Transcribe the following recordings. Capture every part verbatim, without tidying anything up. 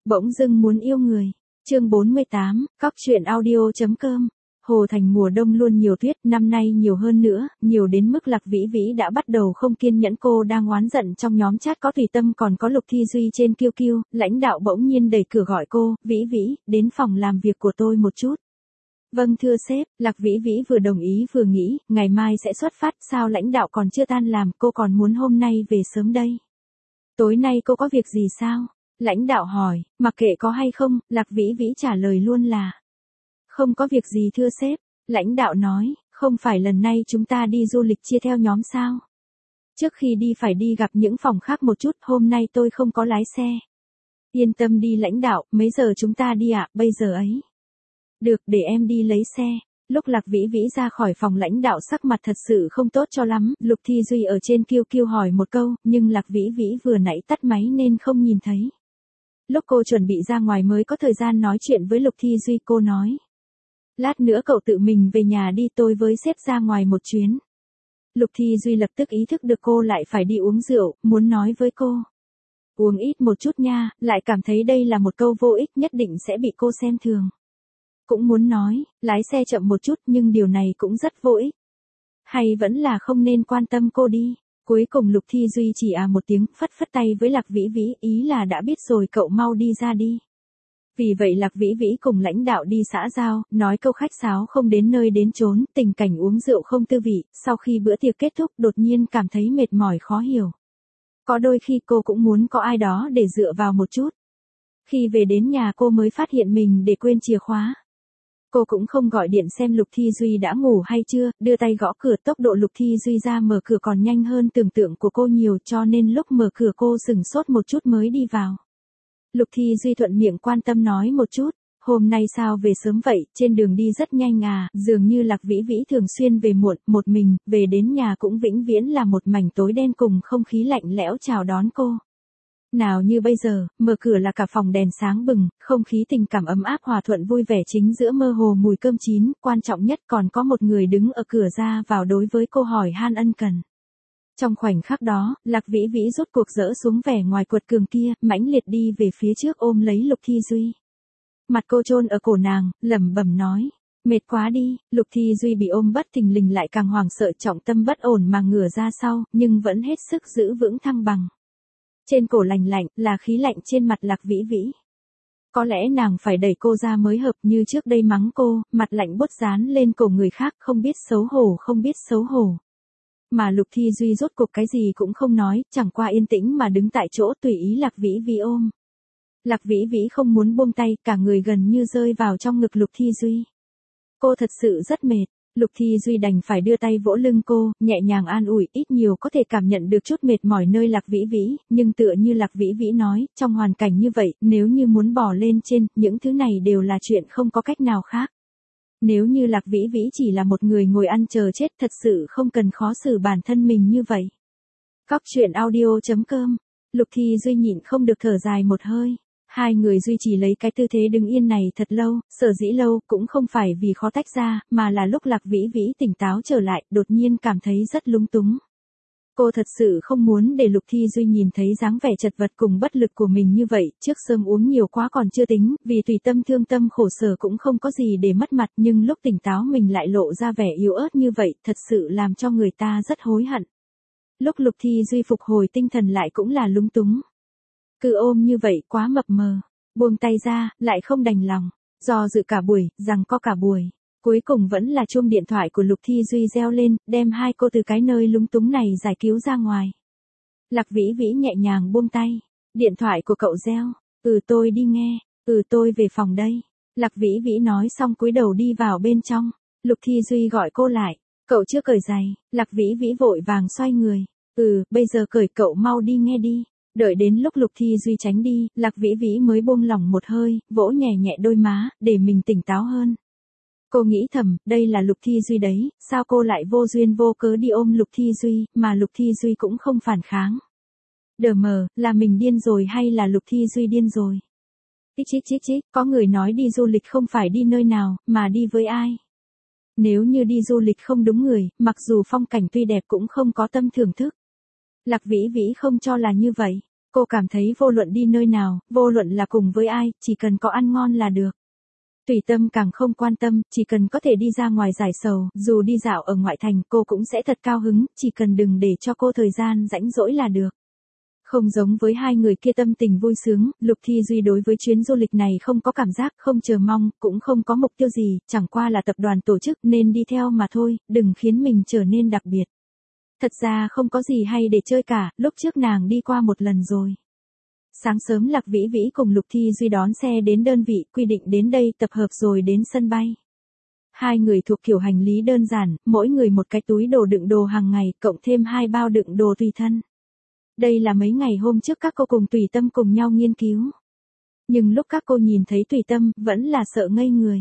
Bỗng dưng muốn yêu người. Chương bốn mươi tám, cóc truyện audio chấm com. Hồ Thành mùa đông luôn nhiều tuyết, năm nay nhiều hơn nữa, nhiều đến mức Lạc Vĩ Vĩ đã bắt đầu không kiên nhẫn. Cô đang oán giận trong nhóm chat có Tùy Tâm còn có Lục Thi Duy trên Q Q, lãnh đạo bỗng nhiên đẩy cửa gọi cô, Vĩ Vĩ, đến phòng làm việc của tôi một chút. Vâng thưa sếp, Lạc Vĩ Vĩ vừa đồng ý vừa nghĩ, ngày mai sẽ xuất phát, sao lãnh đạo còn chưa tan làm, cô còn muốn hôm nay về sớm đây. Tối nay cô có việc gì sao? Lãnh đạo hỏi, mặc kệ có hay không, Lạc Vĩ Vĩ trả lời luôn là không có việc gì thưa sếp. Lãnh đạo nói, không phải lần này chúng ta đi du lịch chia theo nhóm sao? Trước khi đi phải đi gặp những phòng khác một chút, hôm nay tôi không có lái xe. Yên tâm đi lãnh đạo, mấy giờ chúng ta đi ạ, bây giờ ấy. Được, để em đi lấy xe. Lúc Lạc Vĩ Vĩ ra khỏi phòng lãnh đạo sắc mặt thật sự không tốt cho lắm, Lục Thi Duy ở trên Q Q hỏi một câu, nhưng Lạc Vĩ Vĩ vừa nãy tắt máy nên không nhìn thấy. Lúc cô chuẩn bị ra ngoài mới có thời gian nói chuyện với Lục Thi Duy, cô nói. Lát nữa cậu tự mình về nhà đi, tôi với sếp ra ngoài một chuyến. Lục Thi Duy lập tức ý thức được cô lại phải đi uống rượu, muốn nói với cô. Uống ít một chút nha, lại cảm thấy đây là một câu vô ích nhất định sẽ bị cô xem thường. Cũng muốn nói, lái xe chậm một chút nhưng điều này cũng rất vô ích. Hay vẫn là không nên quan tâm cô đi. Cuối cùng Lục Thi Duy chỉ à một tiếng, phất phất tay với Lạc Vĩ Vĩ, ý là đã biết rồi cậu mau đi ra đi. Vì vậy Lạc Vĩ Vĩ cùng lãnh đạo đi xã giao, nói câu khách sáo không đến nơi đến chốn, tình cảnh uống rượu không tư vị, sau khi bữa tiệc kết thúc đột nhiên cảm thấy mệt mỏi khó hiểu. Có đôi khi cô cũng muốn có ai đó để dựa vào một chút. Khi về đến nhà cô mới phát hiện mình để quên chìa khóa. Cô cũng không gọi điện xem Lục Thi Duy đã ngủ hay chưa, đưa tay gõ cửa, tốc độ Lục Thi Duy ra mở cửa còn nhanh hơn tưởng tượng của cô nhiều, cho nên lúc mở cửa cô sửng sốt một chút mới đi vào. Lục Thi Duy thuận miệng quan tâm nói một chút, hôm nay sao về sớm vậy, trên đường đi rất nhanh à, dường như Lạc Vĩ Vĩ thường xuyên về muộn, một mình, về đến nhà cũng vĩnh viễn là một mảnh tối đen cùng không khí lạnh lẽo chào đón cô. Nào như bây giờ, mở cửa là cả phòng đèn sáng bừng, không khí tình cảm ấm áp hòa thuận vui vẻ chính giữa mơ hồ mùi cơm chín, quan trọng nhất còn có một người đứng ở cửa ra vào đối với cô hỏi han ân cần. Trong khoảnh khắc đó, Lạc Vĩ Vĩ rốt cuộc dỡ xuống vẻ ngoài quật cường kia, mãnh liệt đi về phía trước ôm lấy Lục Thi Duy. Mặt cô chôn ở cổ nàng, lẩm bẩm nói, mệt quá đi. Lục Thi Duy bị ôm bất thình lình lại càng hoảng sợ, trọng tâm bất ổn mà ngửa ra sau, nhưng vẫn hết sức giữ vững thăng bằng. Trên cổ lành lạnh, là khí lạnh trên mặt Lạc Vĩ Vĩ. Có lẽ nàng phải đẩy cô ra mới hợp, như trước đây mắng cô, mặt lạnh bút dán lên cổ người khác, không biết xấu hổ không biết xấu hổ. Mà Lục Thi Duy rốt cuộc cái gì cũng không nói, chẳng qua yên tĩnh mà đứng tại chỗ tùy ý Lạc Vĩ Vĩ ôm. Lạc Vĩ Vĩ không muốn buông tay, cả người gần như rơi vào trong ngực Lục Thi Duy. Cô thật sự rất mệt. Lục Thi Duy đành phải đưa tay vỗ lưng cô, nhẹ nhàng an ủi, ít nhiều có thể cảm nhận được chút mệt mỏi nơi Lạc Vĩ Vĩ, nhưng tựa như Lạc Vĩ Vĩ nói, trong hoàn cảnh như vậy, nếu như muốn bỏ lên trên, những thứ này đều là chuyện không có cách nào khác. Nếu như Lạc Vĩ Vĩ chỉ là một người ngồi ăn chờ chết, thật sự không cần khó xử bản thân mình như vậy. Cóc truyện audio chấm com. Lục Thi Duy nhịn không được thở dài một hơi. Hai người duy trì lấy cái tư thế đứng yên này thật lâu, sở dĩ lâu cũng không phải vì khó tách ra, mà là lúc Lạc Vĩ Vĩ tỉnh táo trở lại, đột nhiên cảm thấy rất lúng túng. Cô thật sự không muốn để Lục Thi Duy nhìn thấy dáng vẻ chật vật cùng bất lực của mình như vậy, trước sớm uống nhiều quá còn chưa tính, vì Tùy Tâm thương tâm khổ sở cũng không có gì để mất mặt, nhưng lúc tỉnh táo mình lại lộ ra vẻ yếu ớt như vậy, thật sự làm cho người ta rất hối hận. Lúc Lục Thi Duy phục hồi tinh thần lại cũng là lúng túng. Cứ ôm như vậy quá mập mờ, buông tay ra, lại không đành lòng, do dự cả buổi, rằng có cả buổi. Cuối cùng vẫn là chuông điện thoại của Lục Thi Duy reo lên, đem hai cô từ cái nơi lúng túng này giải cứu ra ngoài. Lạc Vĩ Vĩ nhẹ nhàng buông tay, điện thoại của cậu reo, ừ tôi đi nghe, ừ tôi về phòng đây. Lạc Vĩ Vĩ nói xong cúi đầu đi vào bên trong, Lục Thi Duy gọi cô lại, cậu chưa cởi giày. Lạc Vĩ Vĩ vội vàng xoay người, ừ bây giờ cởi, cậu mau đi nghe đi. Đợi đến lúc Lục Thi Duy tránh đi, Lạc Vĩ Vĩ mới buông lỏng một hơi, vỗ nhẹ nhẹ đôi má, để mình tỉnh táo hơn. Cô nghĩ thầm, đây là Lục Thi Duy đấy, sao cô lại vô duyên vô cớ đi ôm Lục Thi Duy, mà Lục Thi Duy cũng không phản kháng. Đờ mờ, là mình điên rồi hay là Lục Thi Duy điên rồi? Chích chích chích chích, có người nói đi du lịch không phải đi nơi nào, mà đi với ai. Nếu như đi du lịch không đúng người, mặc dù phong cảnh tuy đẹp cũng không có tâm thưởng thức. Lạc Vĩ Vĩ không cho là như vậy. Cô cảm thấy vô luận đi nơi nào, vô luận là cùng với ai, chỉ cần có ăn ngon là được. Tùy Tâm càng không quan tâm, chỉ cần có thể đi ra ngoài giải sầu, dù đi dạo ở ngoại thành cô cũng sẽ thật cao hứng, chỉ cần đừng để cho cô thời gian rãnh rỗi là được. Không giống với hai người kia tâm tình vui sướng, Lục Thi Duy đối với chuyến du lịch này không có cảm giác, không chờ mong, cũng không có mục tiêu gì, chẳng qua là tập đoàn tổ chức nên đi theo mà thôi, đừng khiến mình trở nên đặc biệt. Thật ra không có gì hay để chơi cả, lúc trước nàng đi qua một lần rồi. Sáng sớm Lạc Vĩ Vĩ cùng Lục Thi Duy đón xe đến đơn vị, quy định đến đây tập hợp rồi đến sân bay. Hai người thuộc kiểu hành lý đơn giản, mỗi người một cái túi đồ đựng đồ hàng ngày, cộng thêm hai bao đựng đồ tùy thân. Đây là mấy ngày hôm trước các cô cùng Tùy Tâm cùng nhau nghiên cứu. Nhưng lúc các cô nhìn thấy Tùy Tâm, vẫn là sợ ngây người.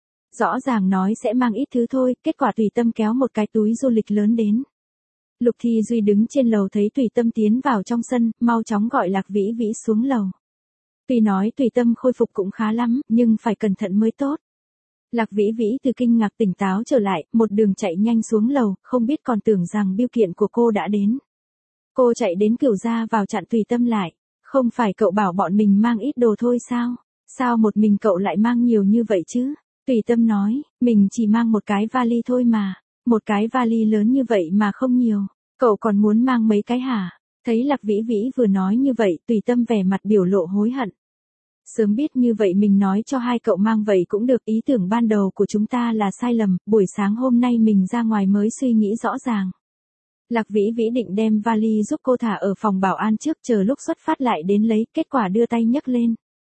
Rõ ràng nói sẽ mang ít thứ thôi, kết quả Tùy Tâm kéo một cái túi du lịch lớn đến. Lục Thi Duy đứng trên lầu thấy Tùy Tâm tiến vào trong sân, mau chóng gọi Lạc Vĩ Vĩ xuống lầu. Tuy nói Tùy Tâm khôi phục cũng khá lắm, nhưng phải cẩn thận mới tốt. Lạc Vĩ Vĩ từ kinh ngạc tỉnh táo trở lại, một đường chạy nhanh xuống lầu, không biết còn tưởng rằng bưu kiện của cô đã đến. Cô chạy đến Cửu gia vào chặn Tùy Tâm lại. Không phải cậu bảo bọn mình mang ít đồ thôi sao? Sao một mình cậu lại mang nhiều như vậy chứ? Tùy Tâm nói, mình chỉ mang một cái vali thôi mà. Một cái vali lớn như vậy mà không nhiều. Cậu còn muốn mang mấy cái hả? Thấy Lạc Vĩ Vĩ vừa nói như vậy, Tùy Tâm vẻ mặt biểu lộ hối hận. Sớm biết như vậy mình nói cho hai cậu mang vậy cũng được, ý tưởng ban đầu của chúng ta là sai lầm, buổi sáng hôm nay mình ra ngoài mới suy nghĩ rõ ràng. Lạc Vĩ Vĩ định đem vali giúp cô thả ở phòng bảo an trước, chờ lúc xuất phát lại đến lấy, kết quả đưa tay nhấc lên.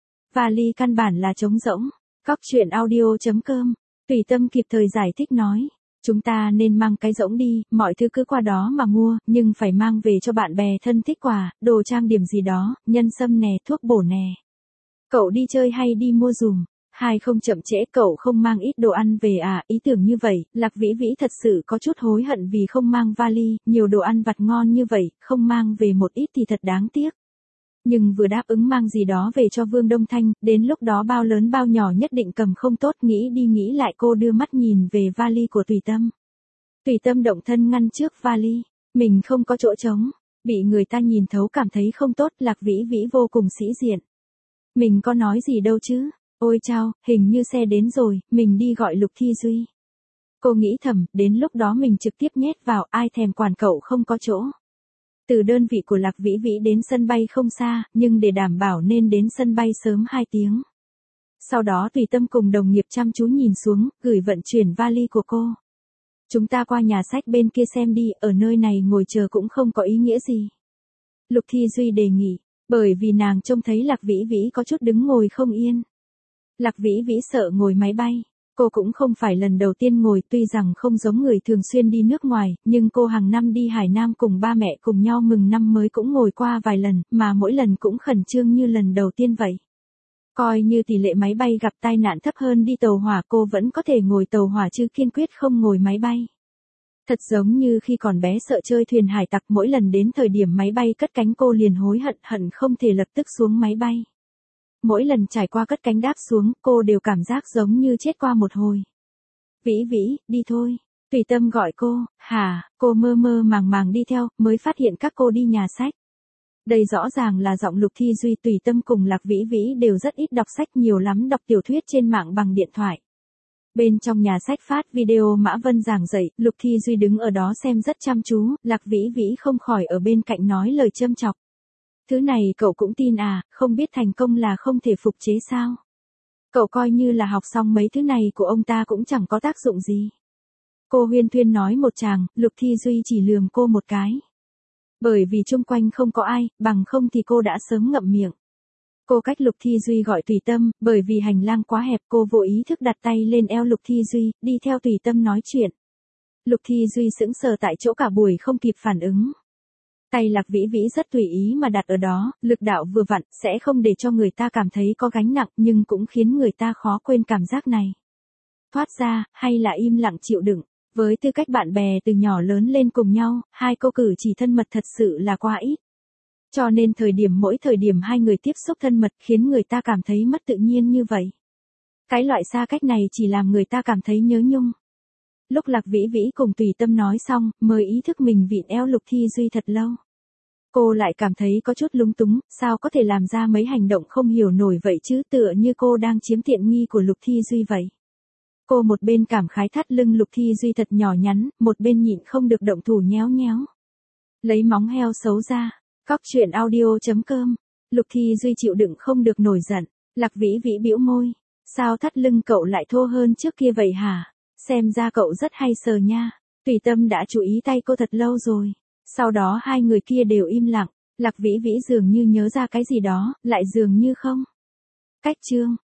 Vali căn bản là trống rỗng. Cóc truyện audio chấm com. Tùy Tâm kịp thời giải thích nói. Chúng ta nên mang cái rỗng đi, mọi thứ cứ qua đó mà mua, nhưng phải mang về cho bạn bè thân thích quà, đồ trang điểm gì đó, nhân sâm nè, thuốc bổ nè. Cậu đi chơi hay đi mua dùm? Hai không chậm trễ, cậu không mang ít đồ ăn về à? Ý tưởng như vậy, Lạc Vĩ Vĩ thật sự có chút hối hận vì không mang vali, nhiều đồ ăn vặt ngon như vậy, không mang về một ít thì thật đáng tiếc. Nhưng vừa đáp ứng mang gì đó về cho Vương Đông Thanh, đến lúc đó bao lớn bao nhỏ nhất định cầm không tốt, nghĩ đi nghĩ lại cô đưa mắt nhìn về vali của Tùy Tâm. Tùy Tâm động thân ngăn trước vali, mình không có chỗ trống, bị người ta nhìn thấu cảm thấy không tốt, Lạc Vĩ Vĩ vô cùng sĩ diện. Mình có nói gì đâu chứ, ôi chao, hình như xe đến rồi, mình đi gọi Lục Thi Duy. Cô nghĩ thầm, đến lúc đó mình trực tiếp nhét vào, ai thèm quản cậu không có chỗ. Từ đơn vị của Lạc Vĩ Vĩ đến sân bay không xa, nhưng để đảm bảo nên đến sân bay sớm hai tiếng. Sau đó Tùy Tâm cùng đồng nghiệp chăm chú nhìn xuống, gửi vận chuyển vali của cô. Chúng ta qua nhà sách bên kia xem đi, ở nơi này ngồi chờ cũng không có ý nghĩa gì. Lục Thi Duy đề nghị, bởi vì nàng trông thấy Lạc Vĩ Vĩ có chút đứng ngồi không yên. Lạc Vĩ Vĩ sợ ngồi máy bay. Cô cũng không phải lần đầu tiên ngồi, tuy rằng không giống người thường xuyên đi nước ngoài, nhưng cô hàng năm đi Hải Nam cùng ba mẹ cùng nhau mừng năm mới cũng ngồi qua vài lần, mà mỗi lần cũng khẩn trương như lần đầu tiên vậy. Coi như tỷ lệ máy bay gặp tai nạn thấp hơn đi tàu hỏa, cô vẫn có thể ngồi tàu hỏa chứ kiên quyết không ngồi máy bay. Thật giống như khi còn bé sợ chơi thuyền hải tặc, mỗi lần đến thời điểm máy bay cất cánh cô liền hối hận hận không thể lập tức xuống máy bay. Mỗi lần trải qua cất cánh đáp xuống, cô đều cảm giác giống như chết qua một hồi. Vĩ Vĩ, đi thôi. Tùy Tâm gọi cô, hả, cô mơ mơ màng màng đi theo, mới phát hiện các cô đi nhà sách. Đây rõ ràng là giọng Lục Thi Duy. Tùy Tâm cùng Lạc Vĩ Vĩ đều rất ít đọc sách, nhiều lắm đọc tiểu thuyết trên mạng bằng điện thoại. Bên trong nhà sách phát video Mã Vân giảng dạy, Lục Thi Duy đứng ở đó xem rất chăm chú, Lạc Vĩ Vĩ không khỏi ở bên cạnh nói lời châm chọc. Thứ này cậu cũng tin à, không biết thành công là không thể phục chế sao? Cậu coi như là học xong mấy thứ này của ông ta cũng chẳng có tác dụng gì. Cô huyên thuyên nói một tràng, Lục Thi Duy chỉ lườm cô một cái. Bởi vì chung quanh không có ai, bằng không thì cô đã sớm ngậm miệng. Cô cách Lục Thi Duy gọi Tùy Tâm, bởi vì hành lang quá hẹp cô vô ý thức đặt tay lên eo Lục Thi Duy, đi theo Tùy Tâm nói chuyện. Lục Thi Duy sững sờ tại chỗ cả buổi không kịp phản ứng. Tay Lạc Vĩ Vĩ rất tùy ý mà đặt ở đó, lực đạo vừa vặn, sẽ không để cho người ta cảm thấy có gánh nặng, nhưng cũng khiến người ta khó quên cảm giác này. Thoát ra, hay là im lặng chịu đựng, với tư cách bạn bè từ nhỏ lớn lên cùng nhau, hai cô cử chỉ thân mật thật sự là quá ít. Cho nên thời điểm mỗi thời điểm hai người tiếp xúc thân mật khiến người ta cảm thấy mất tự nhiên như vậy. Cái loại xa cách này chỉ làm người ta cảm thấy nhớ nhung. Lúc Lạc Vĩ Vĩ cùng Tùy Tâm nói xong, mới ý thức mình vịn eo Lục Thi Duy thật lâu. Cô lại cảm thấy có chút lúng túng, sao có thể làm ra mấy hành động không hiểu nổi vậy chứ, tựa như cô đang chiếm tiện nghi của Lục Thi Duy vậy. Cô một bên cảm khái thắt lưng Lục Thi Duy thật nhỏ nhắn, một bên nhịn không được động thủ nhéo nhéo. Lấy móng heo xấu ra. Cóc truyện audio chấm com. Lục Thi Duy chịu đựng không được nổi giận. Lạc Vĩ Vĩ bĩu môi. Sao thắt lưng cậu lại thô hơn trước kia vậy hả? Xem ra cậu rất hay sờ nha. Tùy Tâm đã chú ý tay cô thật lâu rồi. Sau đó hai người kia đều im lặng. Lạc Vĩ Vĩ dường như nhớ ra cái gì đó, lại dường như không. Cách chương.